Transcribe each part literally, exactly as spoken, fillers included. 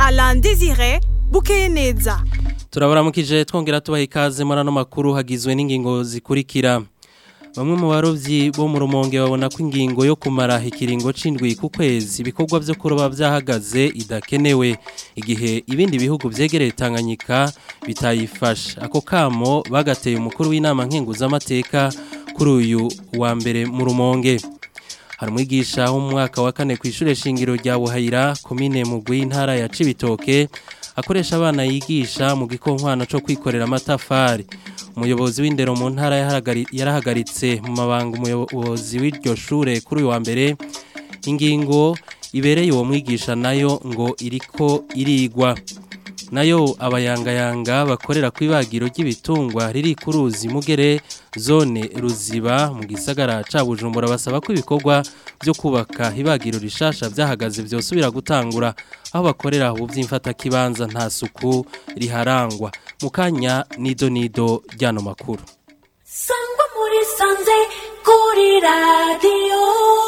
Alain Désiré Bukeyeneza. Turabaramukije twongera tubaha ikaze muri ano makuru hagizwe n'ingingo zikurikira. Bamwe mu barovyi bo mu Rumonge babona ko ingingo yo kumara ikiringo c'indwi ku kwezi ibikorwa byo kuroba vyahagaze idakenewe igihe ibindi bihugu vyegereye Tanganyika bitayifasha. Ako kamo bagateye umukuru w'inama nkenguza amateka kuri uyu wa mbere mu Rumonge. Hari umwigisha wo mu mwaka wa kane kw'ishure shingiro rya Buhayira komine Mugwi intara ya Cibitoke akoresha abana yigisha mu gikonkwano cyo kwikorera amatafari. Umuyobozi w'indero mu ntara yarahagaritse mu mabanga umuyobozi w'iryo shure kuri uyu wa mbere ingingo ibereye uwo mwigisha nayo ngo iriko irigwa. Nayo abayangayanga bakorera kwibagiro ry'ibitungwa riri kuruzi Mugere zone Ruziba mu gisagara ca Bujumbura basaba ko ibikorwa byo kubaka ibagiro rishasha byahagaze byosubira gutangura aho bakorera ubu by'imfata kibanza nta suku riharangwa. Mukanya nido nido ryano makuru. Sangwa muri sanze kuri radio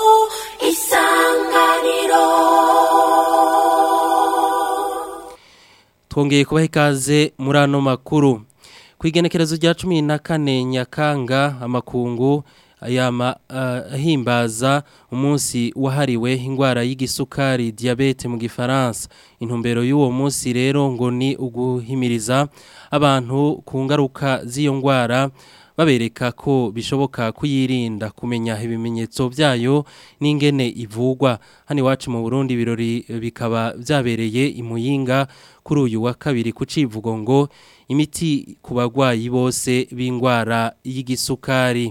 Isanganiro. Twongeye kubaha ikaze muri ano makuru. Kwigenekerezo rya cumi na kane Nyakanga amakungu ayama ahimbaza uh, umunsi wahariwe ingwara y'igisukari diabete mu gifaransa. Intumbero y'uwo munsi rero ngo ni uguhimiriza abantu ku ngaruka z'iyo ngwara babereka ko bishoboka kuyirinda kumenya ibimenyetso byayo n'ingene ivugwa. Hani wacu mu Burundi birori bikaba byabereye imuyinga kuri uyu wa kabiri kucivugo ngo imiti ku bagwayi bose b'ingwara y'igisukari.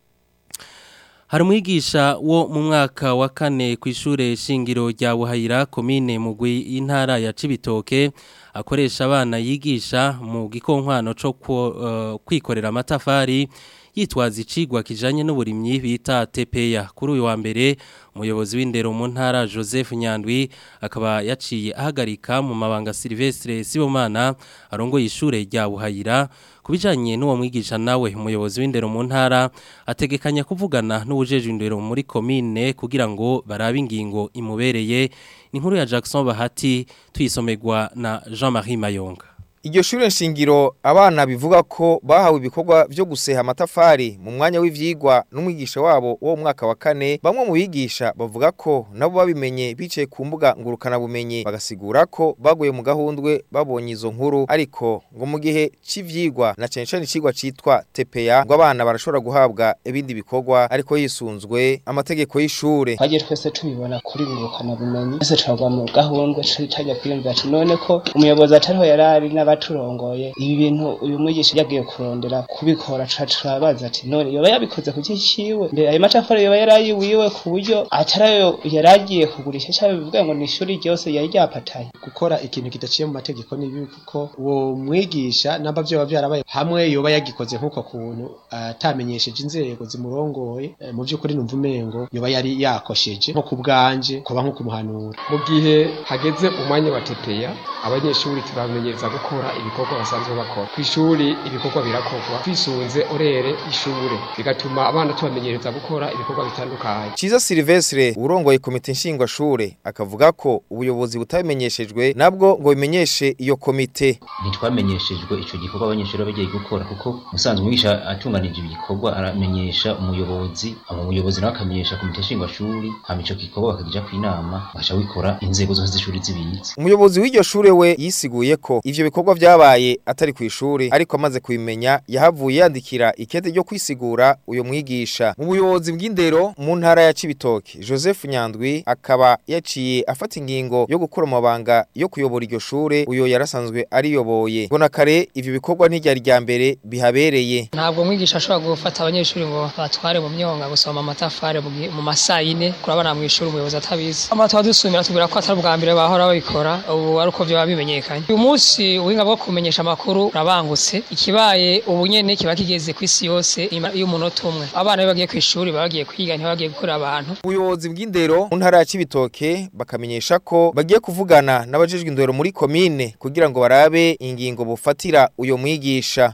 Hari umwigisha wo mu mwaka wa kane kw'ishure shingiro rya Buhayira komine Mugwi intara ya Cibitoke akoresha abana yigisha mu gikonkwano cyo uh, kwikorera amatafari yitwaza icigwa kijanye n'uburimyi bita T P A. Kuri uyu wa mbere umuyobozi w'indero mu ntara Joseph Nyandwi akaba yaciye ahagarika mu mabanga Silvestre Sibomana arongoye ishure rya Buhayira kubijanye n'uwo mwigisha. Nawe umuyobozi w'indero mu ntara ategekanya kuvugana n'ubujeje indero muri komine kugira ngo barabe ingingo imubereye. Ni nkuru ya Jackson Bahati tuyisomegwa na Jean-Marie Mayonga. Iryo shure nshingiro abana bivuga ko bahawe ibikorwa byo guseha amatafari mu mwanya w'ivyigwa n'umwigisha wabo wo mwaka wa kane. Bamwe mu bigisha bavuga ko nabo babimenye bicaye ku mbuga ngurukana bumenyi bagasigura ko baguye mu gahundwe babonye izo nkuru, ariko ngo mu gihe c'ivyigwa na cyane cyane icigwa citwa T P A ngo abana barashobora guhabwa ibindi bikorwa ariko yisunzwe amategeko y'ishure. Hagiye twese tubibona kuri ngurukana bumenyi ese cagwa mu gahundwe cyajya kwiyumvira ati none ko umuyobozi atariho yarari baturongoye ibi bintu uyu mwigisha yagiye kurondera kubikora cacurabaza ati none yoba yabikoze ku cyiciwe mbe ayo matafari yoba yarayiwiwe ku buryo atarayo yaragiye kugurisha cyangwa bivuga ngo ni ishuri ryose yari ryapataye. Gukora ikintu kidaciye mu mategeko nibi kuko uwo mwigisha namba byo bavyarabaye hamwe yoba yagikoze nkuko kuntu atamenyesheje inzego zimurongoye mu by'ukuri numva umengo yoba yari yakosheje nko kubwanje kuba nko kumuhanura. Mu gihe hageze umwanya wa T P A abanyeshuri turamenyereza gukora ibikorwa basanzwe bakora kw'ishuri. Ibikorwa birakorwa twisunze orere ishure bigatuma abana tubamenyereza gukora ibikorwa bitandukanye. Ciza Silvestre urongoye komite nshingwa shure akavuga ko ubuyobozi butabimenyeshejwe nabwo ngo bimenyeshe iyo komite. Ntitwamenyeshejwe ico gikorwa abanyeshuri bagiye gukora kuko musanzwe umwigisha atunganije ibikorwa aramenyesha umuyobozi amo umuyobozi nawe akamenyesha komite nshingwa shure hama ico gikorwa bakagija ku inama basha wikora inzego zose z'ishuri zibizi. Umuyobozi w'iryo shure we yisiguye ko ivyo bikorwa vyabaye atari ku ishuri ariko amaze kubimenya yahavuye yandikira ikete ryo kwisigura uyo mwigisha. Mu buyobozi bw'indero mu ntara ya Cibitoke Joseph Nyandwi akaba yaciye afata ingingo yo gukora amabanga yo kuyobora iryo shure uyo yarasanzwe ariyoboye. Bona kare ivyo bikorwa ntiryari rya mbere bihabereye. Ntabwo mwigisha ashobora gufata abanyeshuri ngo batware mu myonga gusoma amatafari mu masayine kurabana mu ishuri umuyobozi atabizi. Amatwa dusumira tubwira ko atari bwa mbere bahora babikora ubu aruko byo babimenyekanye. Uyu munsi ubuhinga bwo kumenyesha amakuru rabangutse ikibaye ubunyene kiba kigeze kwisi yose iyo umunota umwe abana bagiye kwishuri bagiye kwiga ntibagiye gukora abantu. Ubuyobozi bw'indero mu ntara ya Cibitoke bakamenyesha ko bagiye kuvugana n'abajejwe indero muri komine kugira ngo barabe ingingo bufatira uyo mwigisha.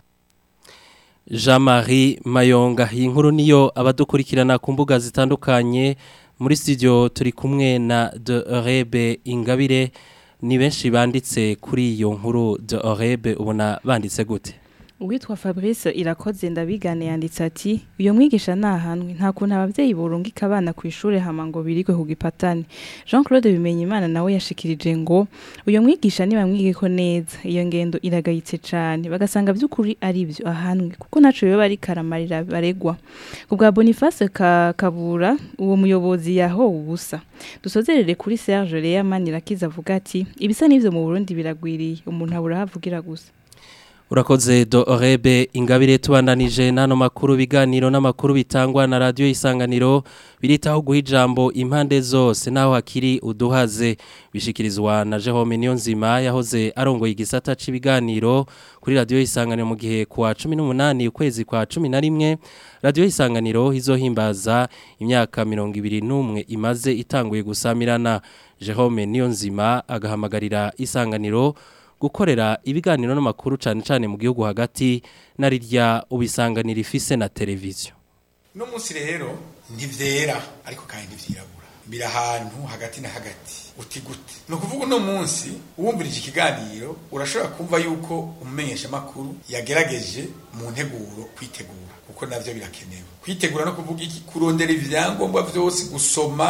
Jean-Marie Mayonga. Iyi nkuru niyo abadukurikirana ku mbuga zitandukanye muri studio turi kumwe na de Rebe Ingabire ni benshi banditse kuri iyo nkuru de Orebe ubona banditse gute Uwitwa Fabrice irakoze ndabigane yanditse ati uyo mwigisha nahanwe nta kuntu abavyeyi burungika abana ku ishure hama ngo birigwe kugipatane Jean Claude Bimenyimana nawe yashikirije ngo uyo mwigisha ni bamwigeko neza iyo ngendo iragayitse cyane bagasanga by'ukuri ari byo ahanwe kuko naco yo bari karamarira baregwa kubwa Boniface ka Kabura uwo muyobozi yaho ubusa dusozerere kuri Serge Leamani rakiza avuga ati ibisa n'ivyo mu Burundi biragwiriye umuntu abura havugira gusa Urakoze do Orebe ingabire tubandanije nano makuru biganiro n'amakuru bitangwa na radio Isanganiro biritaho guha ijambo impande zose naho hakiri uduhaze bishikirizwa na Jerome Niyonzima yahoze arongoye igisata c'ibiganiro kuri radio Isanganiro mu gihe kwa cumi n'umunani ukwezi kwa cumi na rimwe radio Isanganiro izohimbaza imyaka mirongo ibiri n'umwe imaze itanguye gusamirana Jerome Niyonzima agahamagarira Isanganiro gukorera ibiganiro n'amakuru cyane cyane mu gihugu hagati narirya ubisanganira ifise na televiziyo no munsi rero ntivyera ariko kandi ntivyirabura bira ahantu hagati na hagati uti gute no kuvuga no munsi uwumvirije ikiganiro urashobora kumva yuko umumenyesha makuru yagerageje mu nteguro kwitegura kuko navyo birakenewe kwitegura no kuvuga iki kurondera ivyangombwa vyose gusoma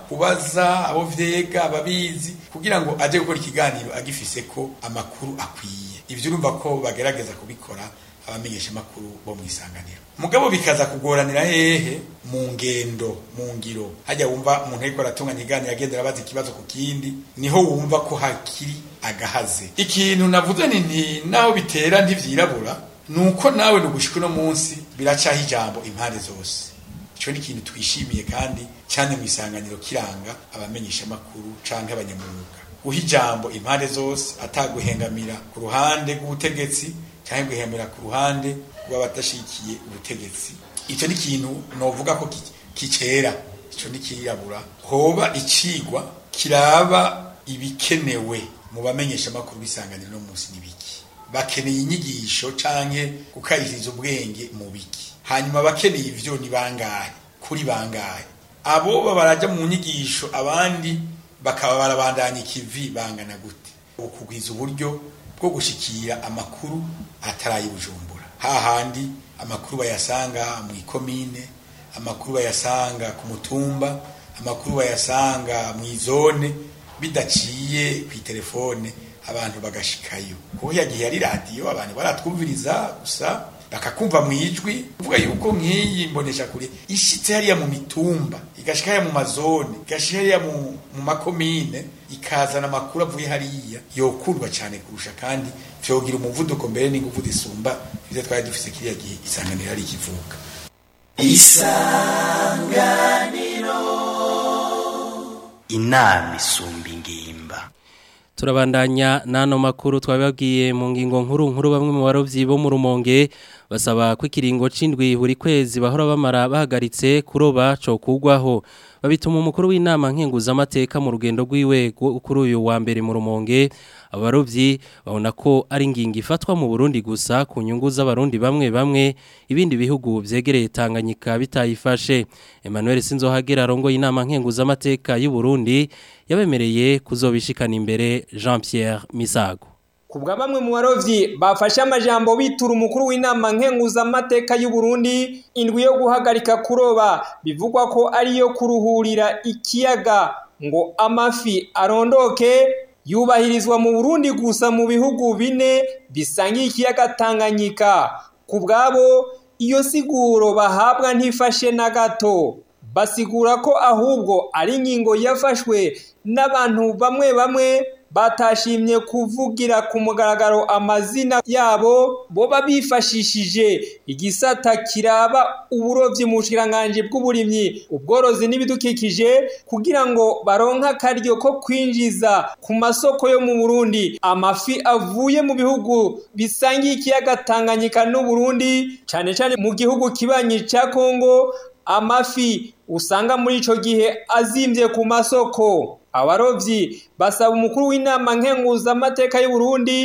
kubaza abo vyega ababizi kugira ngo aje gukora ikiganiro agifise ko amakuru akwiye ivyo urumva ko bagerageza kubikora abamenyesha makuru bo mwisanganiro mugabo bikaza kugoranira hehe mu ngendo mu ngiro hajya wumva umuntu ariko aratunganya iganiro agendera abaza ikibazo ku kindi niho wumva ko hakiri agahaze ikintu navuze nti naho bitera ntivyirabura nuko nawe nugushika no munsi biracaho ijambo impande zose ico ni ikintu twishimiye kandi cyane mu isanganiro kiranga abamenyesha makuru canke abanyamwuga uha ijambo impande zose ataguhengamira ku ruhande rw'ubutegetsi cyangwa guhemera ku ruhande rw'abatashikiye ubutegetsi ico ni ikintu novuga ko kicera ico ni kirabura hoba icigwa kiraba ibikenewe mu bamenyesha makuru bisanganira no munsi nibiki bakeneye inyigisho canke gukaririza ubwenge mu biki hanyuma bakeneye ivyo ni bangahe kuri bangahe abo babaraja mu nyigisho abandi bakaba barabandanya ikivi bangana gute ukugwiza uburyo bwo gushikira amakuru atarayi Bujumbura hahandi amakuru bayasanga mu ikomine amakuru bayasanga ku mutumba amakuru bayasanga mu izone bidaciye ku telefone abantu bagashikayo kuko yagiye ari radio abantu baratwumviriza gusa bakakumva mu ijwi uvuga yuko nkiyi mbonesha kure ishitse hariya mu mitumba igashika mu mazone igashika hariya mu mu makomine ikazana makuru avuye hariya yokundwa cyane kurusha kandi vyogira umuvuduko mbere n'inguvu disumba ivyo twari dufise kiriya gihe Isanganiro ari kivuka Isanganiro inama isumba ingimba turabandanya nano makuru twababwiye mu ngingo nkuru nkuru bamwe mu barovyi bo mu Rumonge basaba ko ikiringo c'indwi buri kwezi bahora bamara bahagaritse kuroba co kugwaho babituma umukuru w'inama nkenguza amateka mu rugendo rwiwe kuri uyu wa mbere mu Rumonge abarovyi babona ko ari ngingo ifatwa mu Burundi gusa ku nyungu z'abarundi bamwe bamwe ibindi bihugu vyegereye Tanganyika bitayifashe Emmanuel Sinzohagera rongo y'inama nkenguza amateka y'u Burundi yabemereye kuzobishikana imbere Jean Pierre Misago kubwa bamwe mu barovyi bafashe amajambo bitura umukuru w'inama nkenguza amateka y'u Burundi indwi yo guhagarika kuroba bivugwa ko ari yo kuruhurira ikiyaga ngo amafi arondoke yubahirizwa mu Burundi gusa mu bihugu bine bisangiye ikiyaga Tanganyika kubwabo iyo siguro bahabwa ntifashe na gato basigura ko ahubwo ari ingingo yafashwe n'abantu bamwe bamwe batashimye kuvugira ku mugaragaro amazina yabo boba bifashishije igisata kiraba uburovyi mu bushikiranganje bw'uburimyi ubworozi n'ibidukikije kugira ngo baronka akaryo ko kwinjiza ku masoko yo mu Burundi amafi avuye mu bihugu bisangiye ikiyaga Tanganyika n'u Burundi cane cane mu gihugu kibanyi ca Kongo amafi usanga muri ico gihe azimvye ku masoko abarovyi basaba umukuru w'inama nkenguza amateka y'u Burundi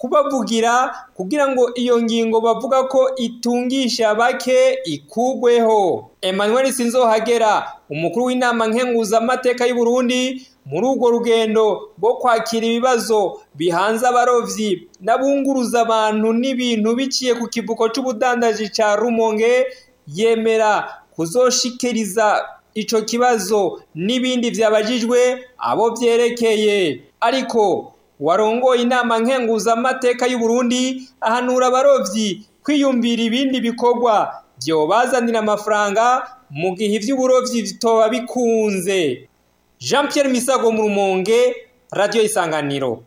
kubavugira kugira ngo iyo ngingo bavuga ko itungisha bake ikugweho. Emmanuel Sinzohagera umukuru w'inama nkenguza amateka y'u Burundi muri urwo rugendo rwo kwakira ibibazo bihanze abarovyi n'abunguruza abantu n'ibintu biciye ku kivuko c'ubudandaji ca Rumonge yemera kuzoshikiriza ico kibazo n'ibindi vyabajijwe abo vyerekeye. Ariko warongoye inama nkenguza amateka y'u Burundi ahanura abarovyi kwiyumvira ibindi bikorwa vyobazanira amafaranga mu gihe ivy'uburovyi bitoba bikunze. Jean Pierre Misago mu Rumonge, Radio Isanganiro.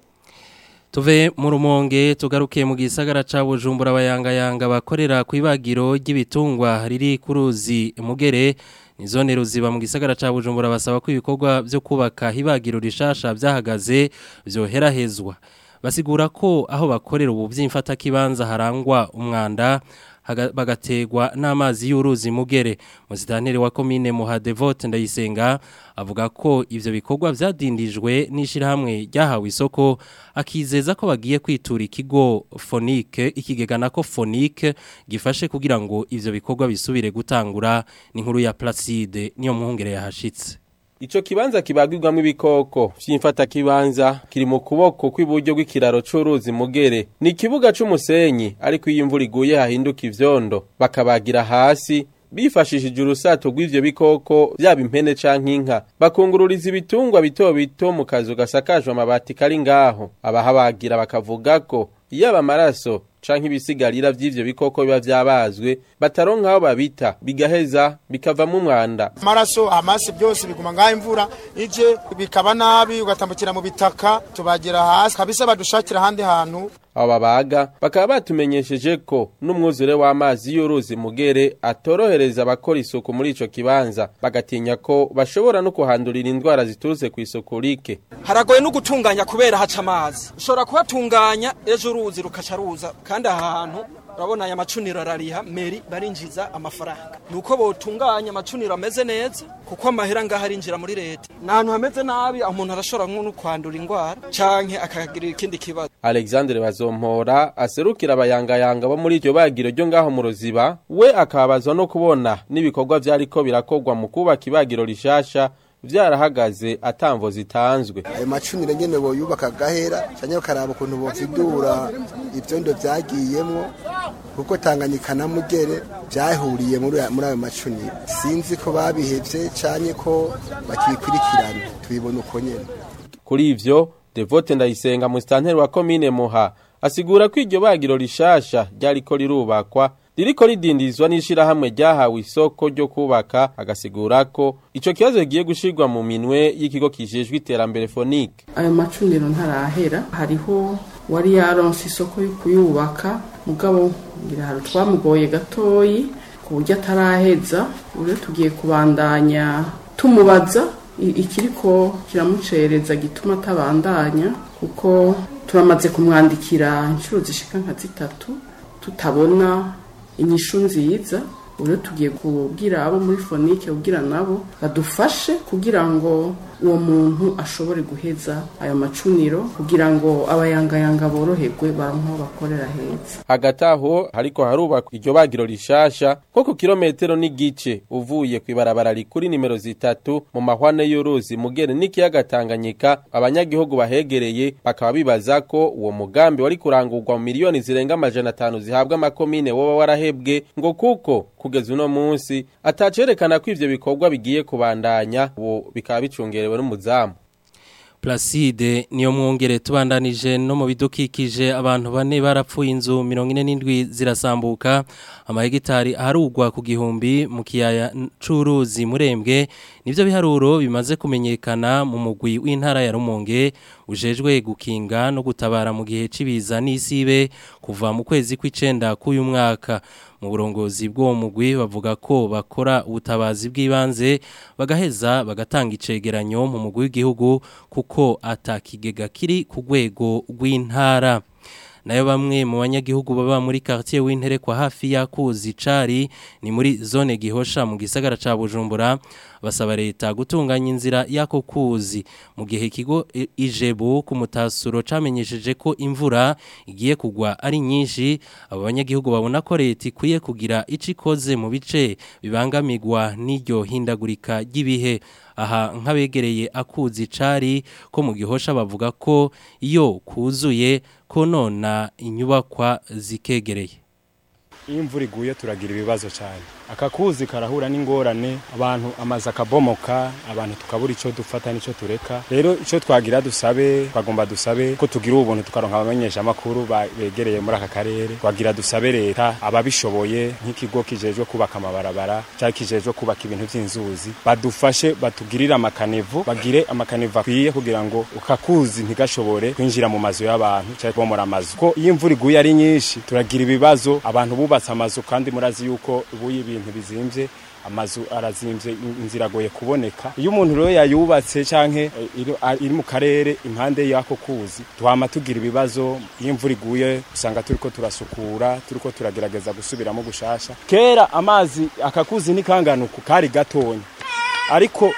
Tuve mu Rumonge tugaruke mu gisagara ca Bujumbura abayangayanga bakorera ku ibagiro ry'ibitungwa riri ku ruzi Mugere nizone ruziba mu gisagara ca Bujumbura basaba ko ibikorwa byo kubaka ibagiro rishasha byahagaze byoherahezwa. Basigura ko aho bakorera ubu by'imfata kibanza harangwa umwanda bagategwa n'amazi y'uruzi Mugere. Muzitanire wa komine Muha Devote Ndayisenga avuga ko ivyo bikorwa vyadindijwe n'ishirahamwe ryahawe isoko akizeza ko bagiye kwitura ikigo Fonike ikigega nako Fonike gifashe kugira ngo ivyo bikorwa bisubire gutangura. Ni nkuru ya Placide niyo muhungere yahashitse. Ico kibanza kibagirwamo ibikoko vy'imfata kibanza kiri mu kuboko kw'iburyo gw'ikiraro c'uruzi Mugere. Ni kibuga c'umusenyi ariko iyo imvura iguye hahinduka ivyondo bakabagira hasi bifashishije urusato rw'ivyo bikoko byaba impene canke inka bakungururiza ibitungwa bito bito mu kazu gasakajwe amabati kari ngaho. Abahabagira bakavuga ko yaba amaraso canke ibisigarira vy'ivyo bikoko biba vyabazwe bataronka aho babita bigaheza bikavamo umwanda. Amaraso amasi byose biguma ngaho imvura ije bikaba nabi ugatambukira mu bitaka tubagira hasi kabisa badushakira handi hantu. Abo babaga bakaba batumenyesheje ko n'umwuzure w'amazi y'uruzi Mugere atorohereza abakora isuku muri ico kibanza bagatinya ko bashobora no kuhandurira indwara ziturutse ku isuku rike. Haragoye no gutunganya kubera haca amazi ushobora kubatunganya ejo uruzi rukaca ruza kandi ahantu urabona aya macuniro arariha meri barinjiza amafaranga nuko botunganya amacuniro ameze neza kuko amahera ngaho arinjira muri leta nahantu hameze nabi umuntu arashobora nko kwandura indwara canke akagira ikindi kibazo. Alexandre Bazompora aserukira abayangayanga bo muri iryo bagiro ryo ngaho mu Ruziba we akabazwa no kubona n'ibikorwa vyariko birakogwa mu kubaka ibagiro rishasha vyarahagaze atamvo zitanzwe. Ayo macunire nyene bo yubaka gahera cyane karaba ukuntu bovidura ivyondo vyagiyemwo kuko Tanganyika na Mugere byahuriye muri muri ayo macunire. Sinzi ko babihevye cyane ko bakikurikirana tubibona uko nyene. Kuri ivyo Devote Ndayisenga mu stanteri wa komine Muha asigura ko iryo bagiro rishasha ryariko rirubakwa ririko ridindizwa n'ishirahamwe ryahawe isoko ryo kubaka agasigura ko ico kibazo giye gushirwa mu minwe y'ikigo kijejwe iterambere Fonike. Ayo macuniro ntarahera hariho wari yaronse isoko yo kuyubaka mugabo ngira hari twamugoye gatoyi ku buryo ataraheza ure tugiye kubandanya tumubaza ikiriko kiramucereza gituma tabandanya kuko turamaze kumwandikira inshuro zishika nka zitatu tutabona inyishu nziza. Ure tugiye kubwira abo muri Fonike kugira nabo badufashe kugira ngo uwo muntu ashobore guheza ayo macuniro kugira ngo abayangayanga boroherwe baronko bakorera heza. Hagati aho hariko harubakwa iryo bagiro rishasha ko ku kilometero n'igice uvuye kwibarabara rikuri nimero zitatu mu mahwane y'uruzi Mugere n'ikiyaga Tanganyika. Abanyagihugu bahegereye bakaba bibaza ko uwo mugambi wari kurangurwa mu miliyoni zirenga amajana atanu zihabwa amakomine woba warahebwe ngo kuko kugeza uno munsi atacerekana ko ivyo bikorwa bigiye kubandanya ubu bikaba bicungerewe n'umuzamu. Placide niyo mwongere tubandanije no mu bidukikije abantu bane barapfuye inzu mirongo ine n'indwi zirasambuka amahegitari aharugwa ku gihumbi mu kiyaya c'uruzi Murembwe nivyo biharuro bimaze kumenyekana mu mugwi w'intara ya Rumonge ujejwe gukinga no gutabara mu gihe cibiza n'isibe kuva mu kwezi kw'icenda k'uyu mwaka. Mu burongozi bw'uwo mugwi bavuga ko bakora ubutabazi bw'ibanze bagaheza bagatanga icegeranyo mu mugwi w'igihugu kuko atakigega kiri ku rwego rw'intara. nayo bamwe mu banyagihugu baba muri quartier w'intere kwa hafi yakuzi cari ni muri zone Gihosha mu gisagara ca Bujumbura basaba leta gutunganya inzira yako kuzi mu gihe ikigo Ijebu ku mutasuro camenyesheje ko imvura igiye kugwa ari nyinshi abo banyagihugu babona ko leta ikwiye kugira icikoze mu bice bibangamigwa n'iryo hindagurika ry'ibihe aha nk'abegereye akuzi cari ko mu Gihosha bavuga ko iyo kuzuye konona inyubakwa zikegereye. Iyo imvura iguye turagira ibibazo cyane akakuzi karahura n'ingorane abantu amazi akabomoka abantu tukabura ico dufata nico tureka rero ico twagira dusabe twagomba dusabe ko tugira ubuntu tukaronka abamenyesha makuru begereye muri aka karere twagira dusabe leta ababishoboye nk'ikigo kijejwe kubaka amabarabara cyangwa kijejwe kubaka ibintu by'inzuzi badufashe batugirira amakanevu bagire amakanevu akwiye kugira ngo ukakuzi ntigashobore kwinjira mu mazu y'abantu cyangwa kubomora amazu ko iyo imvura iguye ari nyinshi turagira ibibazo abantu bubatse amazu kandi murazi yuko ubuye ibintu bizimvye amazu arazimvye inzira goye kuboneka iyo umuntu rero yayubatse canke iri mu karere impande yako kuzi twama tugira ibibazo iyo imvura iguye usanga turiko turasukura turiko turagerageza gusubiramo gushasha kera amazi akakuzi nikanganuko kari gatonya ariko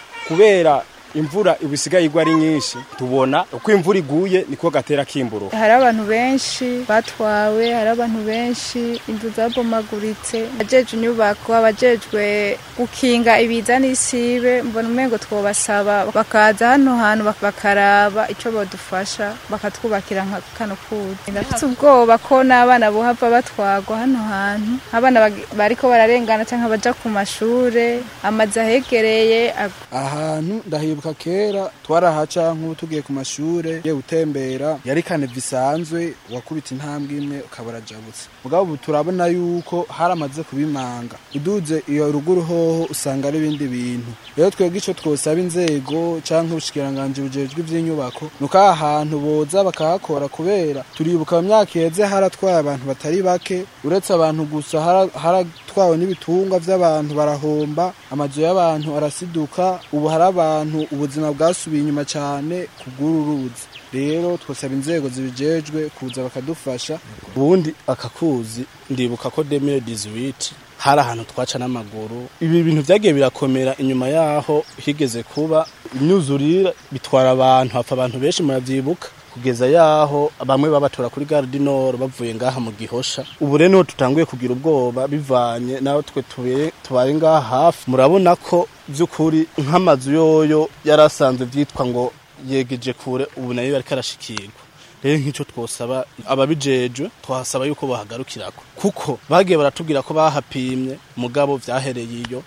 kubera imvura ibisigaye igwa ari nyinshi tubona uko imvura iguye niko gatera kimburo hari abantu benshi batwawe hari abantu benshi inzu zabomaguritse ajeje inyubako abajejwe gukinga ibiza n'isibe mbona umengo twobasaba bakaza hano hantu bakaraba ico bodufasha bakatwubakira nka kano kuzi ndafite ubwoba ko n'abana bohava batwagwa hano hantu abana bariko bararengana canke baja ku mashure amazi ahegereye ahantu ndahibuka kera twarahaca nk'ubu tugiye ku mashure ye utembera yari kane bisanzwe wakubita intambwe imwe ukabarajabutse mugabo ubu turabona yuko haramaze kubimanga uduze iyo ruguru hoho usanga ari ibindi bintu rero twebwe ico twosaba inzego canke ubushikiranganje bujejwe ivy'inyubako nuko ahantu boza bakahakora kubera turibuka mu myaka yeze haratwaye abantu batari bake uretse abantu gusa haratwawe n'ibitungwa vy'abantu barahomba amazu y'abantu arasiduka ubu hari abantu ubuzima bwasubiye inyuma cyane kugururuzi rero twosaba inzego zibijejwe kuza bakadufasha ubundi akakuzi ndibuka ko deux mille dix-huit hari ahantu twaca n'amaguru ibi bintu byagiye birakomera inyuma yaho higeze kuba imyuzurire bitwara abantu hapfa abantu benshi muravyibuka kugeza yaho bamwe babatora kuri Gare du Nord bavuye ngaha mu Gihosha ubu rero tutanguye kugira ubwoba bivanye naho twe tubere tubaye ngaha hafi murabona ko byukuri nk'amazu yoyo yarasanzwe byitwa ngo yegeje kure ubu nayo yari karashikirwa rero nk'ico twosaba ababijejwe twasaba yuko bahagarukirako kuko bagiye baratubwira ko bahapimye mugabo vyahereye iyo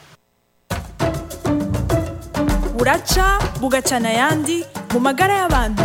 buraca bugacana yandi mu magara y'abantu.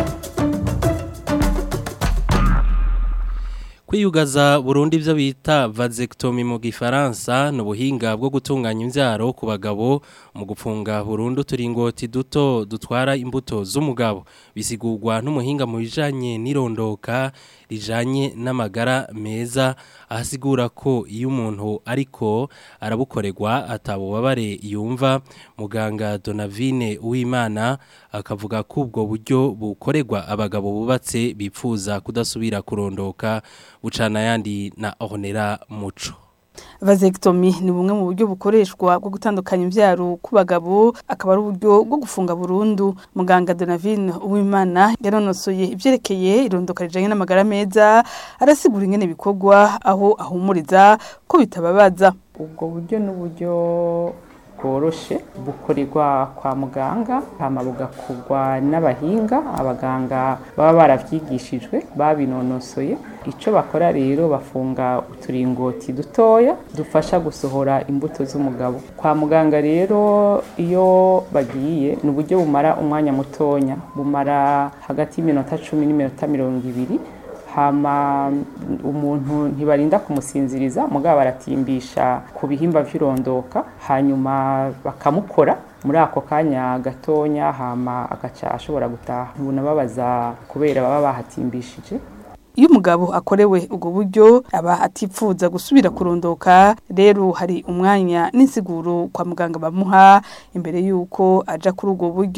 Kwiyugaza Burundi byo bita vasectomy mu gifaransa no buhinga bwo gutunganya imbyaro ku bagabo mu gupfunga burundu turingoti duto dutwara imbuto z'umugabo bisigurwa n'umuhinga mu bijanye n'irondoka rijanye n'amagara meza ahasigura ko iyo umuntu ariko arabukorerwa atabubabare yumva muganga Donavine Uwimana akavuga ko ubwo buryo bukorerwa abagabo bubatse bipfuza kudasubira kurondoka bucana yandi na Honera Muco. Vasectomy ni bumwe mu buryo bukoreshwa bwo gutandukanya imbyaro ku bagabo akaba ari uburyo bwo gufunga burundu muganga Donavine Uwimana yaronosoye ivyerekeye irondoka rijanye n'amagara meza arasigura ingene bikorwa aho ahumuriza ko bitababaza ubwo buryo n'uburyo bworoshe bukorerwa kwa muganga hama bugakugwa n'abahinga abaganga baba baravyigishijwe babinonosoye ico bakora rero bafunga uturingoti dutoya dufasha gusohora imbuto z'umugabo kwa muganga rero iyo bagiye n'uburyo bumara umwanya mutonya bumara hagati y'iminota cumi n'iminota mirongo ibiri hama umuntu ntibarinda kumusinziriza mugabo baratimbisha ku bihimba vy'irondoka hanyuma bakamukora muri ako kanya gatonya hama agaca ashobora gutaha ubona babaza kubera baba bahatimbishije iyo umugabo akorewe ubwo buryo aba atipfuza gusubira kurondoka rero hari umwanya n'insiguro kwa muganga bamuha imbere yuko aja kuri ubwo buryo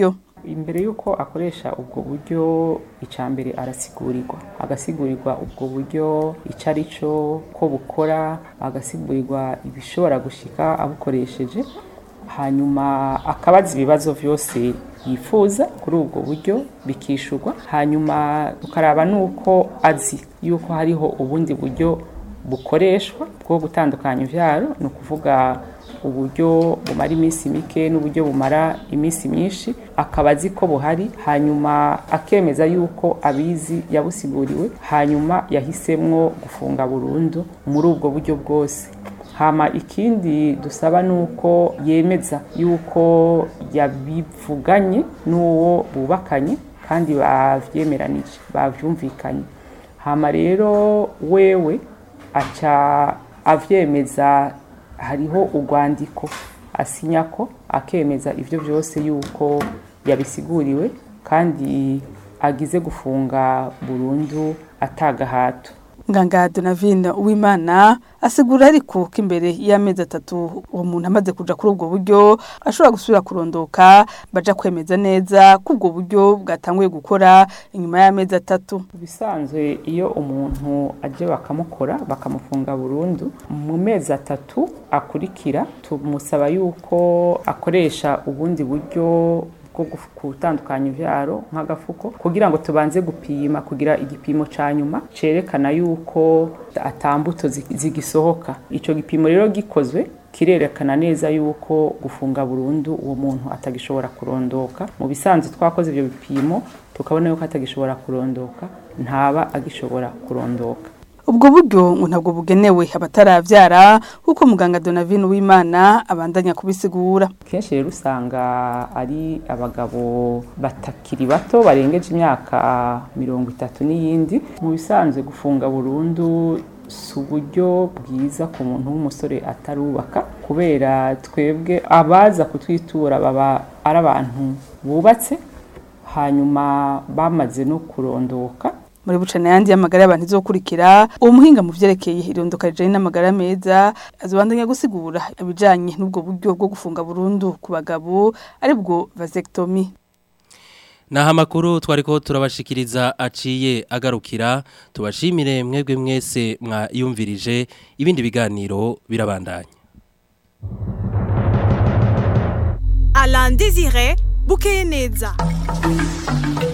imbere yuko akoresha ubwo buryo icambere arasigurirwa agasigurirwa ubwo buryo icari cyo ko bukora agasigurirwa ibishobora gushika abukoresheje hanyuma akabaza ibibazo vyose yifuza kuri ubwo buryo bikishurwa hanyuma tukaraba nuko azi yuko hariho ubundi buryo bukoreshwa bwo gutandukanya ivyaro no kuvuga uburyo bumara iminsi mike n'uburyo bumara iminsi myinshi akabazi ko buhari hanyuma akemeza yuko abizi yabusiguriwe hanyuma yahisemwo gufunga burundu muri ubwo buryo bwose hama ikindi dusaba nuko yemeza yuko yabivuganye n'uwo bubakanye kandi bavyemeranije bavyumvikanye hama rero wewe aca avyemeza hariho urwandiko asinya ko akemeza ivyo byose yuko yabisiguriwe kandi agize gufunga burundu atagahato Nganga Donavine Uwimana asigura ariko ko imbere y'amezi atatu uwo muntu amaze kuja kuri ubwo buryo ashobora gusubira kurondoka baja kwemeza neza ko ubwo buryo bwatanguye gukora inyuma y'amezi atatu bisanzwe iyo umuntu aje bakamukora bakamufunga burundu mu mezi atatu akurikira tumusaba yuko akoresha ubundi buryo ko gutandukanya ivyaro nk'agafuko kugira ngo tubanze gupima kugira igipimo ca nyuma cerekana yuko atambuto zigisohoka ico gipimo rero gikozwe kirerekana neza yuko gufunga burundu uwo muntu atagishobora kurondoka mu bisanzwe twakoze ivyo bipimo tukabona yuko atagishobora kurondoka ntaba agishobora kurondoka ubwo buryo ngo ntabwo bugenewe abataravyara kuko muganga Donavine Uwimana abandanya kubisigura kenshi rero usanga ari abagabo batakiri bato barengeje imyaka mirongo itatu n'iyindi mu bisanzwe gufunga burundu si uburyo bwiza ku muntu w'umusore atarubaka kubera twebwe abaza kutwitura baba ari abantu bubatse hanyuma bamaze no kurondoka muri bucana yandi y'amagara y'abantu izokurikira umuhinga mu vyerekeye irondoka rijanye n'amagara meza azobandanya gusigura abijanye n'ubwo buryo bwo gufunga burundu ku bagabo ari bwo vasectomy Naha makuru twariko turabashikiriza aciye agarukira tubashimire mwebwe mwese mwayumvirije ibindi biganiro birabandanya Alain Désiré Bukeyeneza